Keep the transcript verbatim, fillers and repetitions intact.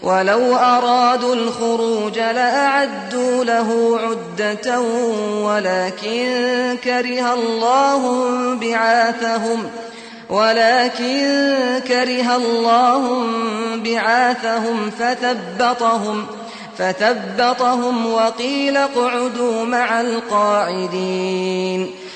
ولو أرادوا الخروج لأعدوا له عدة ولكن كره الله بعاثهم ولكن كره الله بعاثهم فثبطهم فثبطهم وقيل اقعدوا مع القاعدين